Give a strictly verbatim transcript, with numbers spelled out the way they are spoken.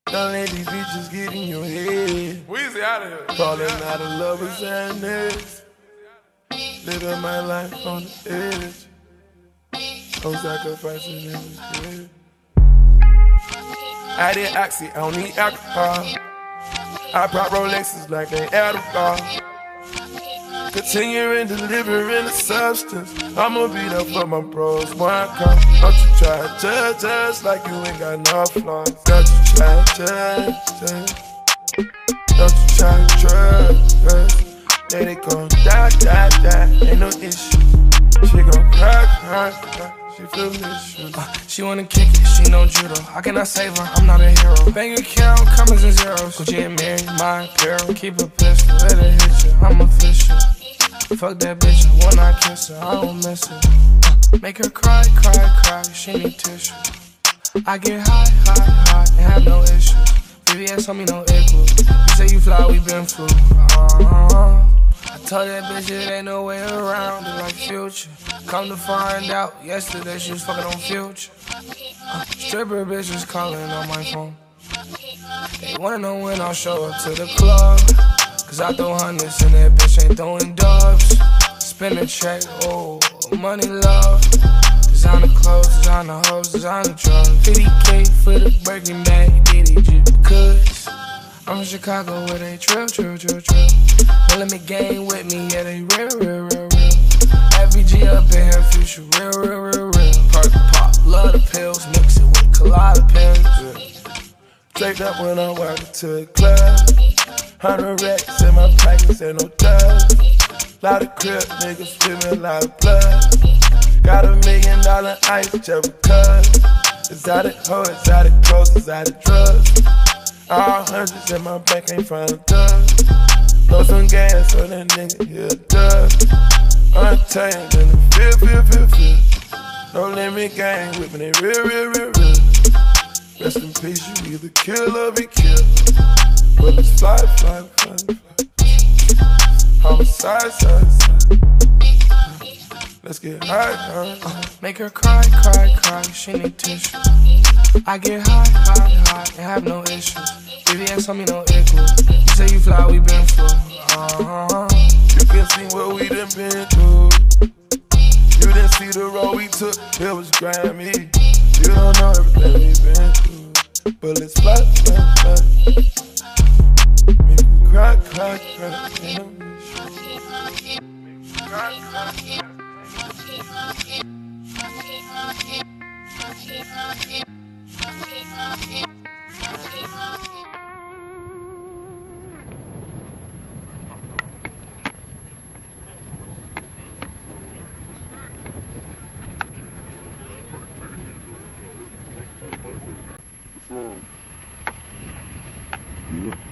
Don't let these bitches get in your head. Weezy out of here. Falling out of love with sadness. Living my life on the edge. No sacrificing in the kid. I did oxy, I don't need alcohol. I pop Rolexes like they alcohol. Continuing delivering the substance. I'ma be there for my bros when I come. Don't you try to judge us like you ain't got no flaws. Don't you try to judge us. Don't you try to trust us. Then they gon' die, die, die. Ain't no issue. She gon' cry, cry, cry. She feel issues. Uh, she wanna kick it, she know judo. How can I save her? I'm not a hero. Bank account, commas and zeros. Gucci and Mary, my apparel. Keep a pistol, let her hit you. I'm official. Fuck that bitch, I wanna kiss her, I don't miss her. Uh, make her cry, cry, cry, she need tissue. I get high, high, high, and have no issues. V V S on me, no equal. You say you fly, we been flew. Uh-huh. I told that bitch it ain't no way around it like Future. Come to find out, yesterday she was fucking on Future. Uh, stripper bitches calling on my phone. They wanna know when I'll show up to the club. Cause I throw hundreds and that bitch ain't throwing dubs. Spin a check, oh, money, love. Designer clothes, designer hoes, designer drugs. fifty K for the Birkin bag, did it just because. I'm from Chicago where they trill, trill, trill, trill. They let me gang with me, yeah, they real, real, real, real. F B G up in here, Future, real, real, real, real. Perk pop, love the pills, mix it with colada pins. Yeah. Take that when I'm walking to the club. Hundred racks in my pockets, ain't no dust. Lot of crib niggas feel me, a lot of blood. Got a million dollar ice just because. Exotic hoe, exotic clothes, exotic drugs. All hundreds in my bank ain't from the dust. Throw some gas so that nigga hear a dust. Untamed in the feel, feel, feel, feel. No limit gang with me, they real, real, real, real. Rest in peace, you either kill or be killed. Bullets fly, fly, fly, fly. Homicide, side, side. Let's get high, high, high. Uh, make her cry, cry, cry, she need tissue. I get high, high, high, and have no issues. V V S on me, no equal. You say you fly, we been flew. Uh-huh. You can see what we done been through. You didn't see the road we took, it was grimy. You don't know everything we been through. Bullets fly, fly, fly. Make me cry, cry, cry. Ain't no issue. Cry, cry, cry. Yeah.